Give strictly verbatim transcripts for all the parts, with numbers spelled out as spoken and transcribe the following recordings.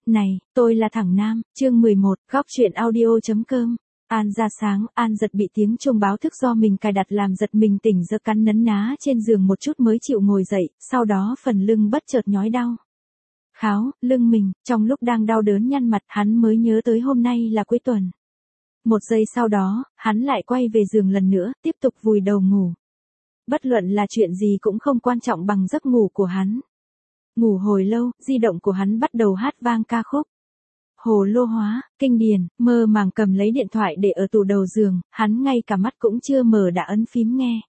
Này, tôi là thằng Nam, chương mười một, góc chuyện audio.com. An ra sáng, An giật bị tiếng chuông báo thức do mình cài đặt làm giật mình tỉnh giơ cắn nấn ná trên giường một chút mới chịu ngồi dậy, sau đó phần lưng bất chợt nhói đau. Kháo, lưng mình, trong lúc đang đau đớn nhăn mặt hắn mới nhớ tới hôm nay là cuối tuần. Một giây sau đó, hắn lại quay về giường lần nữa, tiếp tục vùi đầu ngủ. Bất luận là chuyện gì cũng không quan trọng bằng giấc ngủ của hắn. Ngủ hồi lâu, di động của hắn bắt đầu hát vang ca khúc. Hồ lô hóa, kinh điển, mơ màng cầm lấy điện thoại để ở tủ đầu giường, hắn ngay cả mắt cũng chưa mở đã ấn phím nghe.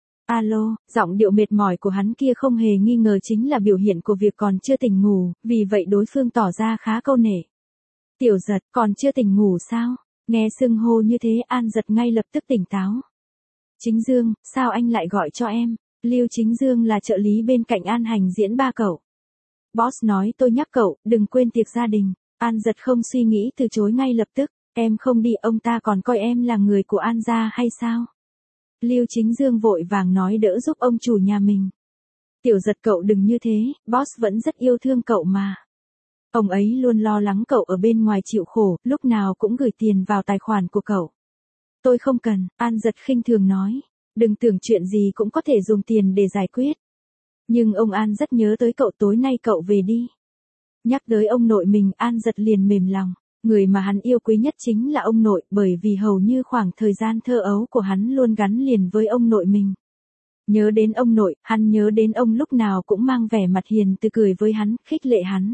Alo, giọng điệu mệt mỏi của hắn kia không hề nghi ngờ chính là biểu hiện của việc còn chưa tỉnh ngủ, vì vậy đối phương tỏ ra khá câu nể. Tiểu giật, còn chưa tỉnh ngủ sao? Nghe xưng hô như thế An giật ngay lập tức tỉnh táo. Chính Dương, sao anh lại gọi cho em? Lưu Chính Dương là trợ lý bên cạnh An hành diễn ba cậu. Boss nói tôi nhắc cậu, đừng quên tiệc gia đình. An giật không suy nghĩ từ chối ngay lập tức. Em không đi ông ta còn coi em là người của An gia hay sao? Lưu Chính Dương vội vàng nói đỡ giúp ông chủ nhà mình. Tiểu giật cậu đừng như thế, boss vẫn rất yêu thương cậu mà. Ông ấy luôn lo lắng cậu ở bên ngoài chịu khổ, lúc nào cũng gửi tiền vào tài khoản của cậu. Tôi không cần, An giật khinh thường nói. Đừng tưởng chuyện gì cũng có thể dùng tiền để giải quyết. Nhưng ông An rất nhớ tới cậu, tối nay cậu về đi. Nhắc tới ông nội mình An giật liền mềm lòng. Người mà hắn yêu quý nhất chính là ông nội, bởi vì hầu như khoảng thời gian thơ ấu của hắn luôn gắn liền với ông nội mình. Nhớ đến ông nội, hắn nhớ đến ông lúc nào cũng mang vẻ mặt hiền từ cười với hắn, khích lệ hắn.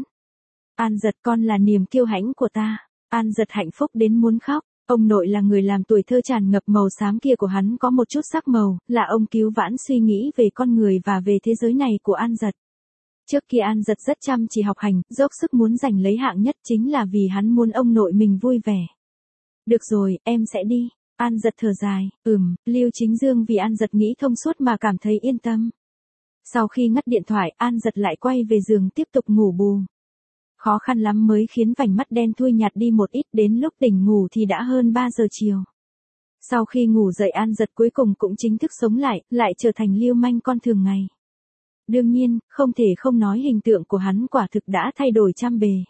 An giật con là niềm kiêu hãnh của ta. An giật hạnh phúc đến muốn khóc. Ông nội là người làm tuổi thơ tràn ngập màu xám kia của hắn có một chút sắc màu, là ông cứu vãn suy nghĩ về con người và về thế giới này của An giật. Trước kia An giật rất chăm chỉ học hành, dốc sức muốn giành lấy hạng nhất chính là vì hắn muốn ông nội mình vui vẻ. Được rồi, em sẽ đi. An giật thở dài, ừm, Lưu Chính Dương vì An giật nghĩ thông suốt mà cảm thấy yên tâm. Sau khi ngắt điện thoại, An giật lại quay về giường tiếp tục ngủ bù. Khó khăn lắm mới khiến vành mắt đen thui nhạt đi một ít, đến lúc tỉnh ngủ thì đã hơn ba giờ chiều. Sau khi ngủ dậy An giật cuối cùng cũng chính thức sống lại, lại trở thành lưu manh con thường ngày. Đương nhiên, không thể không nói hình tượng của hắn quả thực đã thay đổi trăm bề.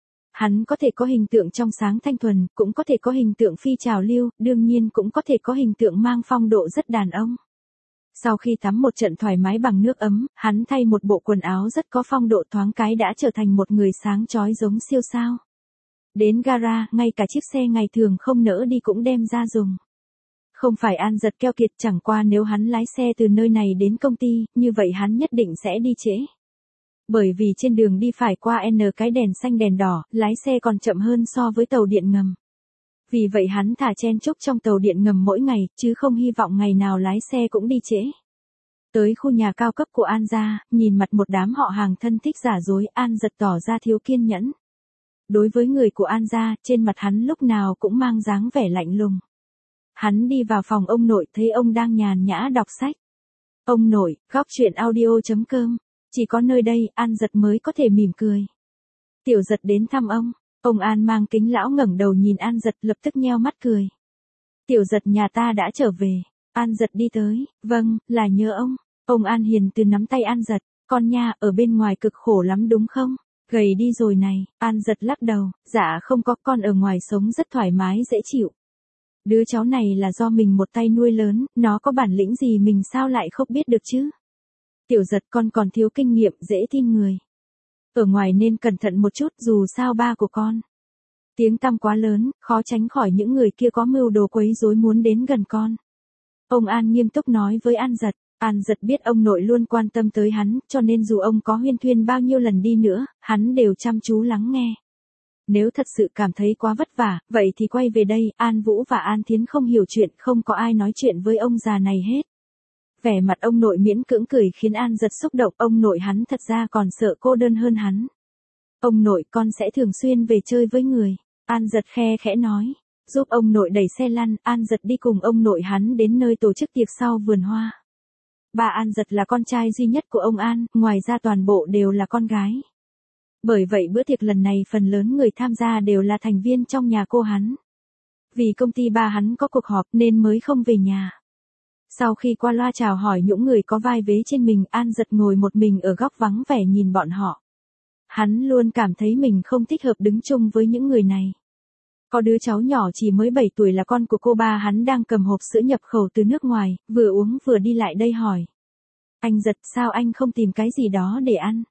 Hắn có thể có hình tượng trong sáng thanh thuần, cũng có thể có hình tượng phi trào lưu, đương nhiên cũng có thể có hình tượng mang phong độ rất đàn ông. Sau khi tắm một trận thoải mái bằng nước ấm, hắn thay một bộ quần áo rất có phong độ, thoáng cái đã trở thành một người sáng chói giống siêu sao. Đến gara, ngay cả chiếc xe ngày thường không nỡ đi cũng đem ra dùng. Không phải An giật keo kiệt, chẳng qua nếu hắn lái xe từ nơi này đến công ty, như vậy hắn nhất định sẽ đi trễ. Bởi vì trên đường đi phải qua N cái đèn xanh đèn đỏ, lái xe còn chậm hơn so với tàu điện ngầm. Vì vậy hắn thả chen chúc trong tàu điện ngầm mỗi ngày, chứ không hy vọng ngày nào lái xe cũng đi trễ. Tới khu nhà cao cấp của An gia, nhìn mặt một đám họ hàng thân thích giả dối, An giật tỏ ra thiếu kiên nhẫn. Đối với người của An gia, trên mặt hắn lúc nào cũng mang dáng vẻ lạnh lùng. Hắn đi vào phòng ông nội, thấy ông đang nhàn nhã đọc sách. Ông nội, góc chuyện audio.com. Chỉ có nơi đây, An giật mới có thể mỉm cười. Tiểu giật đến thăm ông. Ông An mang kính lão ngẩng đầu nhìn An giật, lập tức nheo mắt cười. Tiểu giật nhà ta đã trở về. An giật đi tới. Vâng, là nhớ ông. Ông An hiền từ nắm tay An giật. Con nha, ở bên ngoài cực khổ lắm đúng không? Gầy đi rồi này. An giật lắc đầu. Dạ không có, con ở ngoài sống rất thoải mái dễ chịu. Đứa cháu này là do mình một tay nuôi lớn, nó có bản lĩnh gì mình sao lại không biết được chứ? Tiểu giật con còn thiếu kinh nghiệm, dễ tin người. Ở ngoài nên cẩn thận một chút, dù sao ba của con. Tiếng tăm quá lớn, khó tránh khỏi những người kia có mưu đồ quấy rối muốn đến gần con. Ông An nghiêm túc nói với An giật. An giật biết ông nội luôn quan tâm tới hắn, cho nên dù ông có huyên thuyên bao nhiêu lần đi nữa, hắn đều chăm chú lắng nghe. Nếu thật sự cảm thấy quá vất vả, vậy thì quay về đây, An Vũ và An Thiến không hiểu chuyện, không có ai nói chuyện với ông già này hết. Vẻ mặt ông nội miễn cưỡng cười khiến An giật xúc động, ông nội hắn thật ra còn sợ cô đơn hơn hắn. Ông nội, con sẽ thường xuyên về chơi với người. An giật khe khẽ nói. Giúp ông nội đẩy xe lăn, An giật đi cùng ông nội hắn đến nơi tổ chức tiệc sau vườn hoa. Bà An giật là con trai duy nhất của ông An, ngoài ra toàn bộ đều là con gái. Bởi vậy bữa tiệc lần này phần lớn người tham gia đều là thành viên trong nhà cô hắn. Vì công ty ba hắn có cuộc họp nên mới không về nhà. Sau khi qua loa chào hỏi những người có vai vế trên mình, An giật ngồi một mình ở góc vắng vẻ nhìn bọn họ. Hắn luôn cảm thấy mình không thích hợp đứng chung với những người này. Có đứa cháu nhỏ chỉ mới bảy tuổi là con của cô ba hắn đang cầm hộp sữa nhập khẩu từ nước ngoài, vừa uống vừa đi lại đây hỏi. Anh Giật, sao anh không tìm cái gì đó để ăn?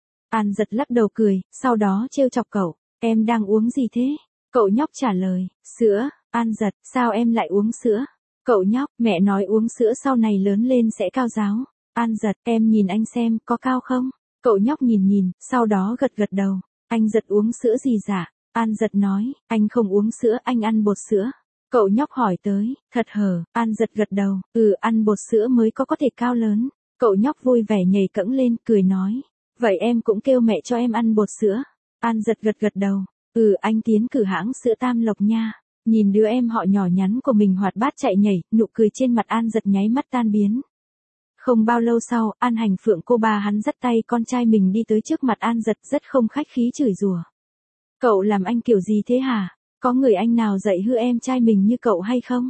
An Giật lắc đầu cười, sau đó trêu chọc cậu. Em đang uống gì thế? Cậu nhóc trả lời, sữa. An Giật, sao em lại uống sữa? Cậu nhóc, mẹ nói uống sữa sau này lớn lên sẽ cao ráo. An Giật, em nhìn anh xem, có cao không? Cậu nhóc nhìn nhìn, sau đó gật gật đầu. Anh Giật uống sữa gì dạ? An Giật nói, anh không uống sữa, anh ăn bột sữa. Cậu nhóc hỏi tới, thật hở? An Giật gật đầu, ừ, ăn bột sữa mới có có thể cao lớn. Cậu nhóc vui vẻ nhảy cẫng lên, cười nói, vậy em cũng kêu mẹ cho em ăn bột sữa. An Giật gật gật đầu, ừ, anh tiến cử hãng sữa Tam Lộc nha. Nhìn đứa em họ nhỏ nhắn của mình hoạt bát chạy nhảy, nụ cười trên mặt An Giật nháy mắt tan biến. Không bao lâu sau, An Hành Phượng cô ba hắn dắt tay con trai mình đi tới trước mặt An Giật rất không khách khí chửi rủa. Cậu làm anh kiểu gì thế hả? Có người anh nào dạy hư em trai mình như cậu hay không?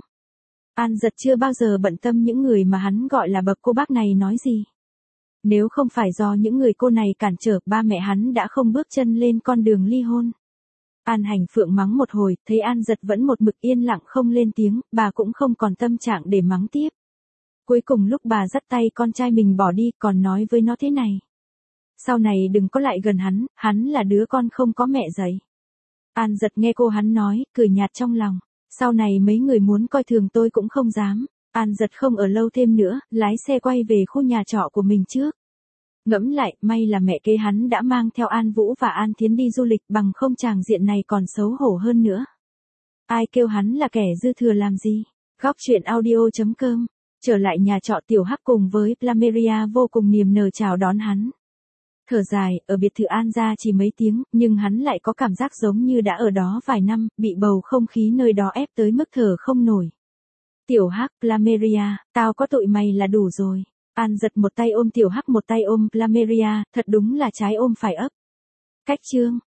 An Giật chưa bao giờ bận tâm những người mà hắn gọi là bậc cô bác này nói gì. Nếu không phải do những người cô này cản trở, ba mẹ hắn đã không bước chân lên con đường ly hôn. An Hành Phượng mắng một hồi, thấy An Giật vẫn một mực yên lặng không lên tiếng, bà cũng không còn tâm trạng để mắng tiếp. Cuối cùng lúc bà dắt tay con trai mình bỏ đi, còn nói với nó thế này. Sau này đừng có lại gần hắn, hắn là đứa con không có mẹ dạy. An Giật nghe cô hắn nói, cười nhạt trong lòng. Sau này mấy người muốn coi thường tôi cũng không dám. An Giật không ở lâu thêm nữa, lái xe quay về khu nhà trọ của mình trước. Ngẫm lại, may là mẹ kế hắn đã mang theo An Vũ và An Thiến đi du lịch, bằng không tràng diện này còn xấu hổ hơn nữa. Ai kêu hắn là kẻ dư thừa làm gì? Góc truyện audio chấm com. Trở lại nhà trọ Tiểu Hắc cùng với Plameria vô cùng niềm nở chào đón hắn. Thở dài, ở biệt thự An gia chỉ mấy tiếng, nhưng hắn lại có cảm giác giống như đã ở đó vài năm, bị bầu không khí nơi đó ép tới mức thở không nổi. Tiểu Hắc, Plameria, tao có tội mày là đủ rồi. An Giật một tay ôm Tiểu Hắc một tay ôm Plameria, thật đúng là trái ôm phải ấp. Cách chương.